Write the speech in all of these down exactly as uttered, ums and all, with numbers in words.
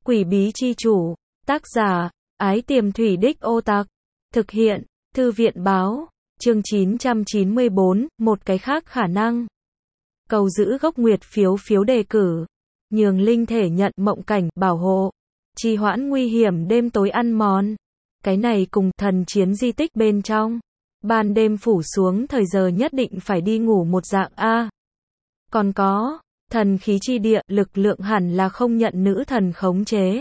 Quỷ bí chi chủ. Tác giả, Ái Tiềm Thủy Đích Ô Tặc. Thực hiện, Thư viện báo. Chương chín trăm chín mươi bốn, một cái khác khả năng. Cầu giữ gốc nguyệt phiếu phiếu đề cử. Nhường linh thể nhận mộng cảnh, bảo hộ. Trì hoãn nguy hiểm đêm tối ăn mòn. Cái này cùng thần chiến di tích bên trong. Ban đêm phủ xuống thời giờ nhất định phải đi ngủ một dạng A. Còn có, thần khí chi địa, lực lượng hẳn là không nhận nữ thần khống chế.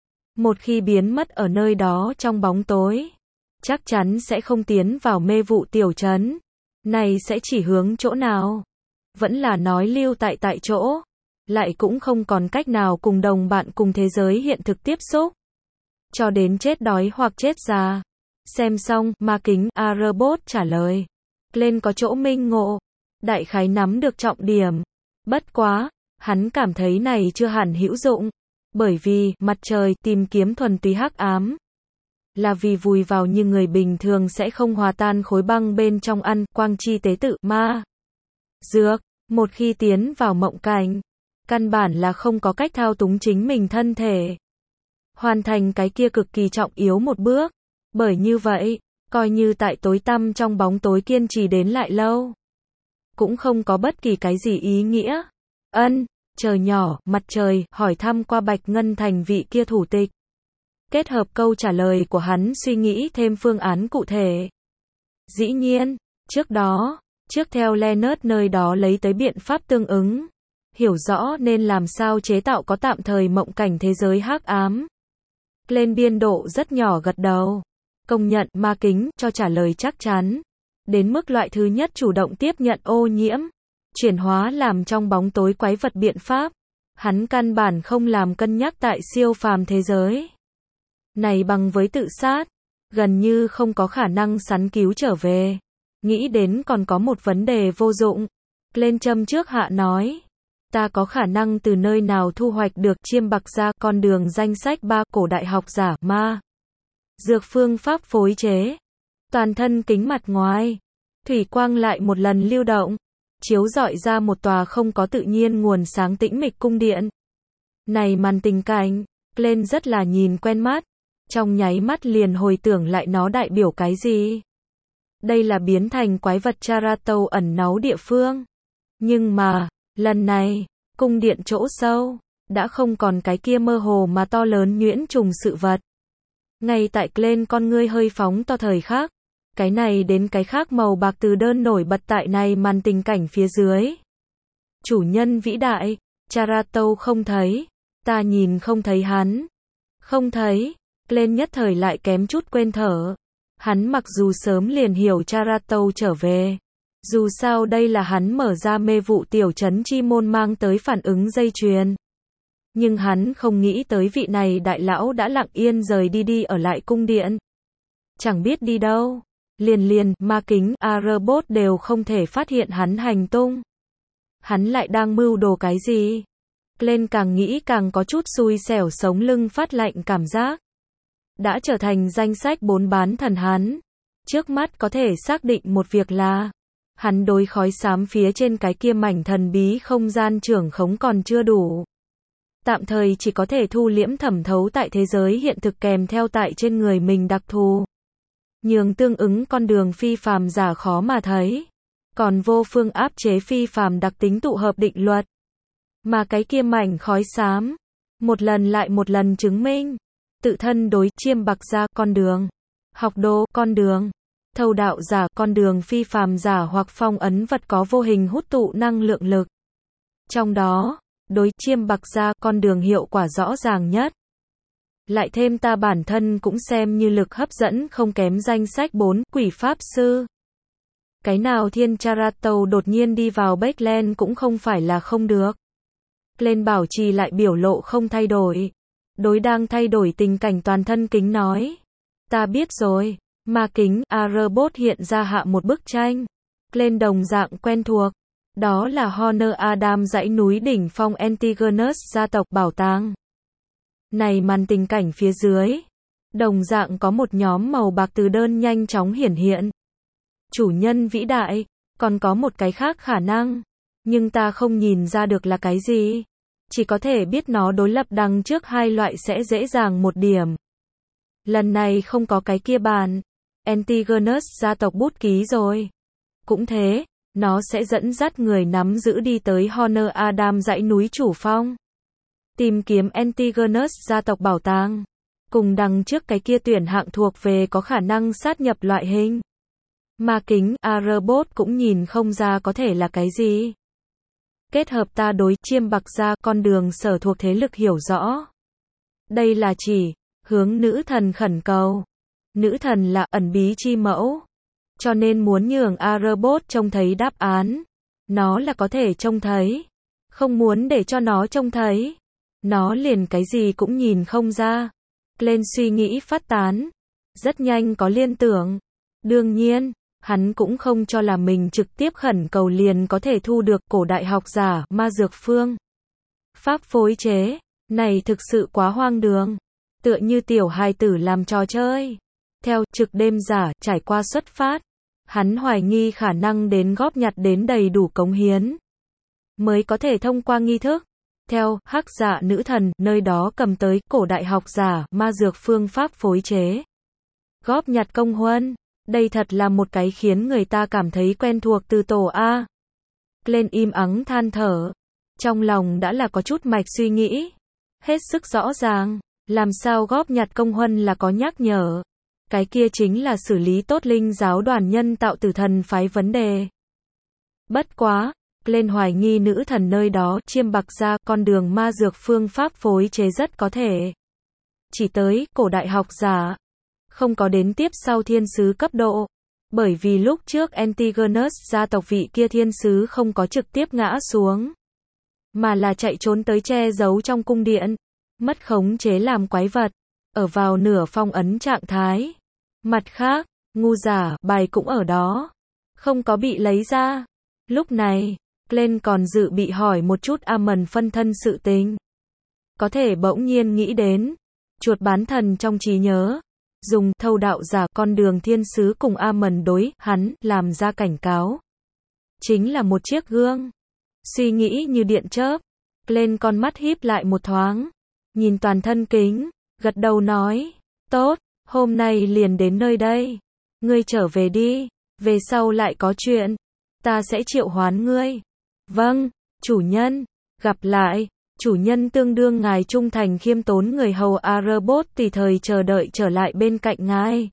Một khi biến mất ở nơi đó trong bóng tối, chắc chắn sẽ không tiến vào mê vụ tiểu trấn. Này sẽ chỉ hướng chỗ nào? Vẫn là nói lưu tại tại chỗ. Lại cũng không còn cách nào cùng đồng bạn cùng thế giới hiện thực tiếp xúc. Cho đến chết đói hoặc chết già. Xem xong, ma kính, A-robot trả lời. Lên có chỗ minh ngộ. Đại khái nắm được trọng điểm. Bất quá, hắn cảm thấy này chưa hẳn hữu dụng. Bởi vì, mặt trời, tìm kiếm thuần túy hắc ám. Là vì vùi vào như người bình thường sẽ không hòa tan khối băng bên trong ăn, quang chi tế tự, ma. Dược, một khi tiến vào mộng cảnh, căn bản là không có cách thao túng chính mình thân thể. Hoàn thành cái kia cực kỳ trọng yếu một bước. Bởi như vậy, coi như tại tối tăm trong bóng tối kiên trì đến lại lâu, cũng không có bất kỳ cái gì ý nghĩa. Ân, trời nhỏ, mặt trời, hỏi thăm qua Bạch Ngân Thành vị kia thủ tịch. Kết hợp câu trả lời của hắn suy nghĩ thêm phương án cụ thể. Dĩ nhiên, trước đó, trước theo Leonard nơi đó lấy tới biện pháp tương ứng. Hiểu rõ nên làm sao chế tạo có tạm thời mộng cảnh thế giới hắc ám. Lên biên độ rất nhỏ gật đầu. Công nhận ma kính cho trả lời chắc chắn. Đến mức loại thứ nhất chủ động tiếp nhận ô nhiễm. Chuyển hóa làm trong bóng tối quái vật biện pháp. Hắn căn bản không làm cân nhắc tại siêu phàm thế giới. Này bằng với tự sát. Gần như không có khả năng sắn cứu trở về. Nghĩ đến còn có một vấn đề vô dụng. Lên châm trước hạ nói. Ta có khả năng từ nơi nào thu hoạch được chiêm bạc ra con đường danh sách ba cổ đại học giả ma. Dược phương pháp phối chế. Toàn thân kính mặt ngoài. Thủy quang lại một lần lưu động. Chiếu rọi ra một tòa không có tự nhiên nguồn sáng tĩnh mịch cung điện. Này màn tình cảnh, lên rất là nhìn quen mắt. Trong nháy mắt liền hồi tưởng lại nó đại biểu cái gì. Đây là biến thành quái vật Charato ẩn náu địa phương. Nhưng mà, lần này, cung điện chỗ sâu, đã không còn cái kia mơ hồ mà to lớn nhuyễn trùng sự vật. Ngay tại lên con ngươi hơi phóng to thời khắc, cái này đến cái khác màu bạc từ đơn nổi bật tại này màn tình cảnh phía dưới. Chủ nhân vĩ đại, Charato không thấy, ta nhìn không thấy hắn. Không thấy, lên nhất thời lại kém chút quên thở. Hắn mặc dù sớm liền hiểu Charato trở về. Dù sao đây là hắn mở ra mê vụ tiểu trấn chi môn mang tới phản ứng dây chuyền. Nhưng hắn không nghĩ tới vị này đại lão đã lặng yên rời đi đi ở lại cung điện. Chẳng biết đi đâu. Liền liền, ma kính, A-robot đều không thể phát hiện hắn hành tung. Hắn lại đang mưu đồ cái gì? Lên càng nghĩ càng có chút xui xẻo sống lưng phát lạnh cảm giác. Đã trở thành danh sách bốn bán thần hắn. Trước mắt có thể xác định một việc là hắn đối khói xám phía trên cái kia mảnh thần bí không gian trưởng khống còn chưa đủ. Tạm thời chỉ có thể thu liễm thẩm thấu tại thế giới hiện thực kèm theo tại trên người mình đặc thù. Nhường tương ứng con đường phi phàm giả khó mà thấy. Còn vô phương áp chế phi phàm đặc tính tụ hợp định luật. Mà cái kia mảnh khói xám, một lần lại một lần chứng minh. Tự thân đối chiêm bạc ra con đường. Học đồ con đường. Thâu đạo giả con đường phi phàm giả hoặc phong ấn vật có vô hình hút tụ năng lượng lực. Trong đó, đối chiêm bạc ra con đường hiệu quả rõ ràng nhất. Lại thêm ta bản thân cũng xem như lực hấp dẫn không kém danh sách bốn quỷ pháp sư. Cái nào thiên Charato đột nhiên đi vào Backland cũng không phải là không được. Lên bảo trì lại biểu lộ không thay đổi. Đối đang thay đổi tình cảnh toàn thân kính nói. Ta biết rồi. Ma kính, A-robot hiện ra hạ một bức tranh. Lên đồng dạng quen thuộc. Đó là Honor Adam dãy núi đỉnh phong Antigonus gia tộc bảo tàng. Này màn tình cảnh phía dưới. Đồng dạng có một nhóm màu bạc từ đơn nhanh chóng hiển hiện. Chủ nhân vĩ đại, còn có một cái khác khả năng. Nhưng ta không nhìn ra được là cái gì. chỉ có thể biết nó đối lập đằng trước hai loại sẽ dễ dàng một điểm. Lần này không có cái kia bàn Antigonus gia tộc bút ký rồi. Cũng thế, nó sẽ dẫn dắt người nắm giữ đi tới Honor Adam dãy núi chủ phong. Tìm kiếm Antigonus gia tộc bảo tàng. Cùng đằng trước cái kia tuyển hạng thuộc về có khả năng sát nhập loại hình. Ma kính, Arbot cũng nhìn không ra có thể là cái gì. Kết hợp ta đối chiêm bạc ra con đường sở thuộc thế lực hiểu rõ. Đây là chỉ, hướng nữ thần khẩn cầu. Nữ thần là ẩn bí chi mẫu. Cho nên muốn nhường Arbot trông thấy đáp án. Nó là có thể trông thấy. Không muốn để cho nó trông thấy. Nó liền cái gì cũng nhìn không ra. Lên suy nghĩ phát tán. Rất nhanh có liên tưởng. Đương nhiên, hắn cũng không cho là mình trực tiếp khẩn cầu liền có thể thu được cổ đại học giả ma dược phương. Pháp phối chế, này thực sự quá hoang đường. Tựa như tiểu hài tử làm trò chơi. Theo trực đêm giả trải qua xuất phát, hắn hoài nghi khả năng đến góp nhặt đến đầy đủ cống hiến. Mới có thể thông qua nghi thức. Theo hắc dạ nữ thần nơi đó cầm tới cổ đại học giả ma dược phương pháp phối chế. Góp nhặt công huân. Đây thật là một cái khiến người ta cảm thấy quen thuộc từ tổ A. Lên im ắng than thở. Trong lòng đã là có chút mạch suy nghĩ. Hết sức rõ ràng. Làm sao góp nhặt công huân là có nhắc nhở. Cái kia chính là xử lý tốt linh giáo đoàn nhân tạo tử thần phái vấn đề. Bất quá. Lên hoài nghi nữ thần nơi đó chiêm bạc ra con đường ma dược phương pháp phối chế rất có thể. Chỉ tới cổ đại học giả. Không có đến tiếp sau thiên sứ cấp độ. Bởi vì lúc trước Antigonus gia tộc vị kia thiên sứ không có trực tiếp ngã xuống. Mà là chạy trốn tới che giấu trong cung điện. Mất khống chế làm quái vật. Ở vào nửa phong ấn trạng thái. Mặt khác, ngu giả bài cũng ở đó. Không có bị lấy ra. Lúc này, Glenn còn dự bị hỏi một chút Amon phân thân sự tình. Có thể bỗng nhiên nghĩ đến. Chuột bán thần trong trí nhớ. Dùng thâu đạo giả con đường thiên sứ cùng Amon đối hắn làm ra cảnh cáo. Chính là một chiếc gương. Suy nghĩ như điện chớp. Lên con mắt híp lại một thoáng. Nhìn toàn thân kính. Gật đầu nói. Tốt, hôm nay liền đến nơi đây. Ngươi trở về đi. Về sau lại có chuyện. Ta sẽ triệu hoán ngươi. Vâng, chủ nhân. Gặp lại. Chủ nhân tương đương ngài trung thành khiêm tốn người hầu Arbot tùy thời chờ đợi trở lại bên cạnh ngài.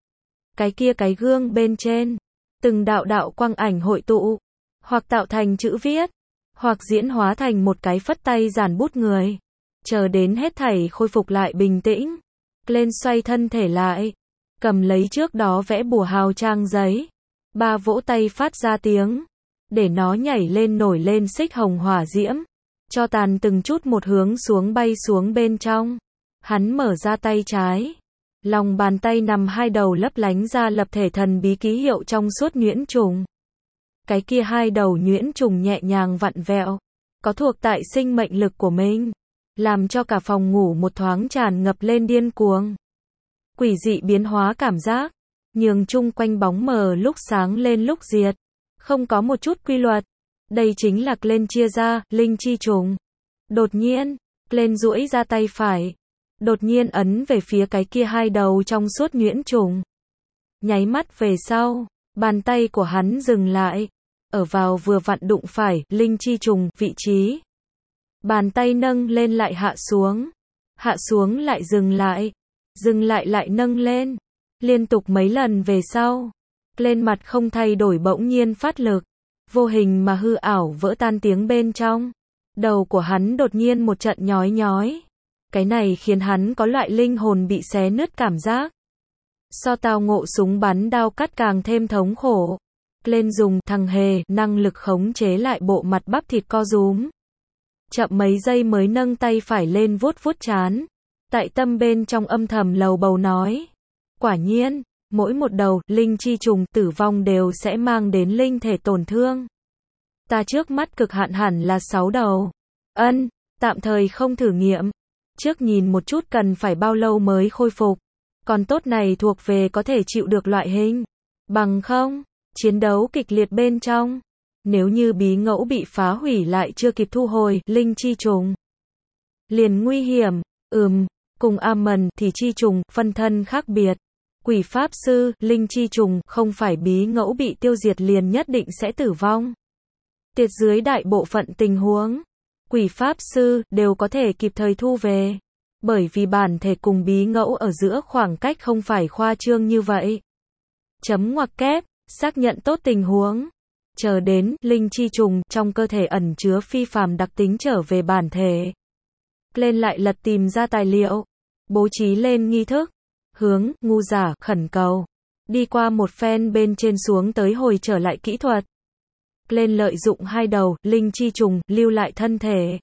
Cái kia cái gương bên trên. Từng đạo đạo quang ảnh hội tụ. Hoặc tạo thành chữ viết. Hoặc diễn hóa thành một cái phất tay giản bút người. Chờ đến hết thảy khôi phục lại bình tĩnh. Lên xoay thân thể lại. Cầm lấy trước đó vẽ bùa hào trang giấy. Ba vỗ tay phát ra tiếng. Để nó nhảy lên nổi lên xích hồng hỏa diễm. Cho tàn từng chút một hướng xuống bay xuống bên trong. Hắn mở ra tay trái. Lòng bàn tay nằm hai đầu lấp lánh ra lập thể thần bí ký hiệu trong suốt nhuyễn trùng. Cái kia hai đầu nhuyễn trùng nhẹ nhàng vặn vẹo. Có thuộc tại sinh mệnh lực của mình. Làm cho cả phòng ngủ một thoáng tràn ngập lên điên cuồng. Quỷ dị biến hóa cảm giác. Nhường chung quanh bóng mờ lúc sáng lên lúc diệt. Không có một chút quy luật. Đây chính là Glenn chia ra, linh chi trùng. Đột nhiên, Glenn duỗi ra tay phải. Đột nhiên ấn về phía cái kia hai đầu trong suốt nhuyễn trùng. Nháy mắt về sau, bàn tay của hắn dừng lại. Ở vào vừa vặn đụng phải, linh chi trùng, vị trí. Bàn tay nâng lên lại hạ xuống. Hạ xuống lại dừng lại. Dừng lại lại nâng lên. Liên tục mấy lần về sau. Lên mặt không thay đổi bỗng nhiên phát lực. Vô hình mà hư ảo vỡ tan tiếng bên trong. Đầu của hắn đột nhiên một trận nhói nhói. Cái này khiến hắn có loại linh hồn bị xé nứt cảm giác. So tao ngộ súng bắn đao cắt càng thêm thống khổ. Lên dùng thằng hề năng lực khống chế lại bộ mặt bắp thịt co rúm. Chậm mấy giây mới nâng tay phải lên vuốt vuốt trán. Tại tâm bên trong âm thầm lầu bầu nói. Quả nhiên, mỗi một đầu linh chi trùng tử vong đều sẽ mang đến linh thể tổn thương. Ta trước mắt cực hạn hẳn là sáu đầu. Ân, tạm thời không thử nghiệm. Trước nhìn một chút cần phải bao lâu mới khôi phục. Còn tốt này thuộc về có thể chịu được loại hình. Bằng không, chiến đấu kịch liệt bên trong. Nếu như bí ngẫu bị phá hủy lại chưa kịp thu hồi linh chi trùng. liền nguy hiểm. Ừm, cùng Amon thì chi trùng, phân thân khác biệt. Quỷ pháp sư, linh chi trùng, không phải bí ngẫu bị tiêu diệt liền nhất định sẽ tử vong. Tuyệt dưới đại bộ phận tình huống, quỷ pháp sư đều có thể kịp thời thu về. Bởi vì bản thể cùng bí ngẫu ở giữa khoảng cách không phải khoa trương như vậy. Chấm ngoặc kép, xác nhận tốt tình huống. Chờ đến, linh chi trùng, trong cơ thể ẩn chứa phi phàm đặc tính trở về bản thể. Lên lại lật tìm ra tài liệu. Bố trí lên nghi thức. Hướng, ngu giả, khẩn cầu. Đi qua một phen bên trên xuống tới hồi trở lại kỹ thuật. Lên lợi dụng hai đầu, linh chi trùng, lưu lại thân thể.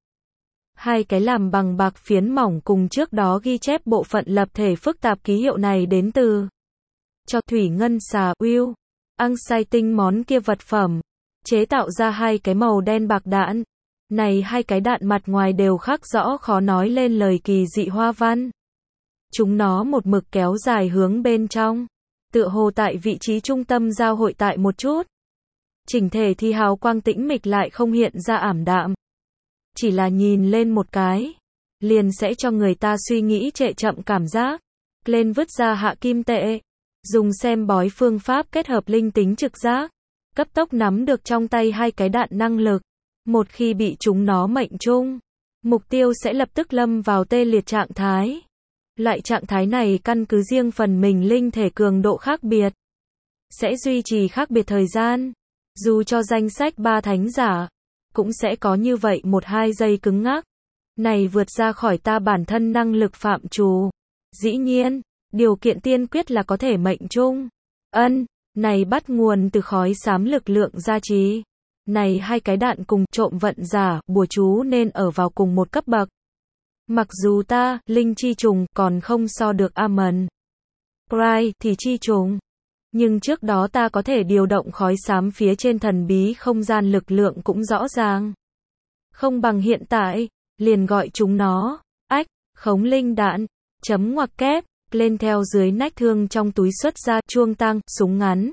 Hai cái làm bằng bạc phiến mỏng cùng trước đó ghi chép bộ phận lập thể phức tạp ký hiệu này đến từ cho thủy ngân xà, Will, Anxiety món kia vật phẩm. Chế tạo ra hai cái màu đen bạc đạn. Này hai cái đạn mặt ngoài đều khắc rõ khó nói lên lời kỳ dị hoa văn. Chúng nó một mực kéo dài hướng bên trong. Tựa hồ tại vị trí trung tâm giao hội tại một chút. Chỉnh thể thì hào quang tĩnh mịch lại không hiện ra ảm đạm. Chỉ là nhìn lên một cái, liền sẽ cho người ta suy nghĩ trệ chậm cảm giác. Lên vứt ra hạ kim tệ. Dùng xem bói phương pháp kết hợp linh tính trực giác. Cấp tốc nắm được trong tay hai cái đạn năng lực. Một khi bị chúng nó mệnh trung, mục tiêu sẽ lập tức lâm vào tê liệt trạng thái. Loại trạng thái này căn cứ riêng phần mình linh thể cường độ khác biệt. Sẽ duy trì khác biệt thời gian. Dù cho danh sách ba thánh giả, cũng sẽ có như vậy một hai giây cứng ngắc. Này vượt ra khỏi ta bản thân năng lực phạm trù. Dĩ nhiên, điều kiện tiên quyết là có thể mệnh trung. Ân, này bắt nguồn từ khói xám lực lượng gia trì. Này hai cái đạn cùng trộm vận giả, bùa chú nên ở vào cùng một cấp bậc. Mặc dù ta, linh chi trùng, còn không so được Amon Pride thì chi trùng. Nhưng trước đó ta có thể điều động khói xám phía trên thần bí không gian lực lượng cũng rõ ràng. Không bằng hiện tại, liền gọi chúng nó, ách, khống linh đạn, chấm ngoặc kép, lên theo dưới nách thương trong túi xuất ra, chuông tăng, súng ngắn.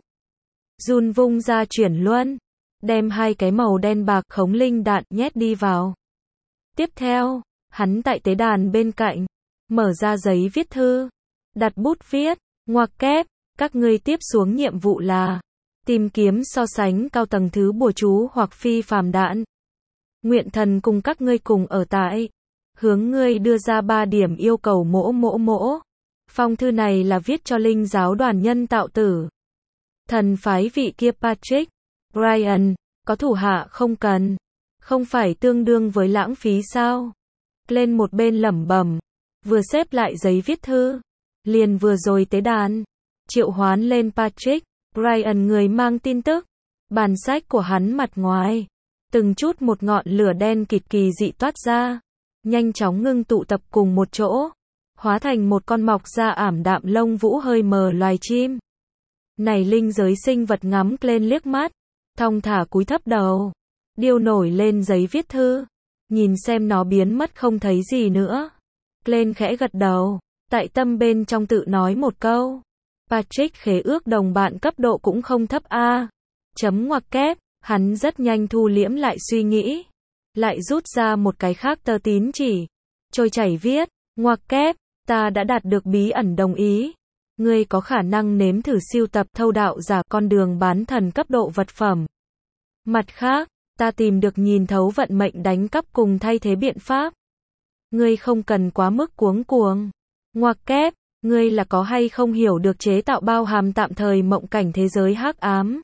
Run vung ra chuyển luân. Đem hai cái màu đen bạc khống linh đạn nhét đi vào. Tiếp theo, hắn tại tế đàn bên cạnh, mở ra giấy viết thư, đặt bút viết, ngoặc kép, các ngươi tiếp xuống nhiệm vụ là tìm kiếm so sánh cao tầng thứ bùa chú hoặc phi phàm đạn. Nguyện thần cùng các ngươi cùng ở tại, hướng ngươi đưa ra ba điểm yêu cầu mỗ mỗ mỗ. Phong thư này là viết cho linh giáo đoàn nhân tạo tử. Thần phái vị kia Patrick Ryan, có thủ hạ không cần. Không phải tương đương với lãng phí sao? Lên một bên lẩm bẩm, vừa xếp lại giấy viết thư, liền vừa rồi tế đàn, triệu hoán lên Patrick Ryan người mang tin tức. Bản sách của hắn mặt ngoài, từng chút một ngọn lửa đen kịt kỳ dị toát ra, nhanh chóng ngưng tụ tập cùng một chỗ, hóa thành một con mọc ra ảm đạm lông vũ hơi mờ loài chim. Này linh giới sinh vật ngắm lên liếc mắt, thong thả cúi thấp đầu, điêu nổi lên giấy viết thư, nhìn xem nó biến mất không thấy gì nữa. Lên khẽ gật đầu, tại tâm bên trong tự nói một câu. Patrick khế ước đồng bạn cấp độ cũng không thấp a. Chấm ngoặc kép, hắn rất nhanh thu liễm lại suy nghĩ. Lại rút ra một cái khác tờ tín chỉ. Trôi chảy viết, ngoặc kép, ta đã đạt được bí ẩn đồng ý. Ngươi có khả năng nếm thử siêu tập thâu đạo giả con đường bán thần cấp độ vật phẩm. Mặt khác, ta tìm được nhìn thấu vận mệnh đánh cắp cùng thay thế biện pháp. Ngươi không cần quá mức cuống cuồng. Ngoặc kép, ngươi là có hay không hiểu được chế tạo bao hàm tạm thời mộng cảnh thế giới hắc ám.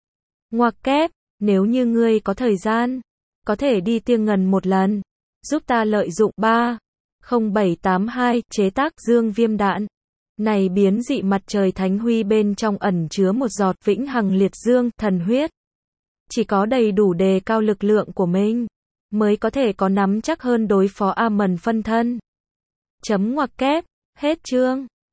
Ngoặc kép, nếu như ngươi có thời gian, có thể đi Tiêng Ngần một lần, giúp ta lợi dụng ba không bảy tám hai chế tác dương viêm đạn. Này biến dị mặt trời thánh huy bên trong ẩn chứa một giọt vĩnh hằng liệt dương, thần huyết. Chỉ có đầy đủ đề cao lực lượng của mình, mới có thể có nắm chắc hơn đối phó Amon phân thân. Chấm ngoặc kép, hết chương.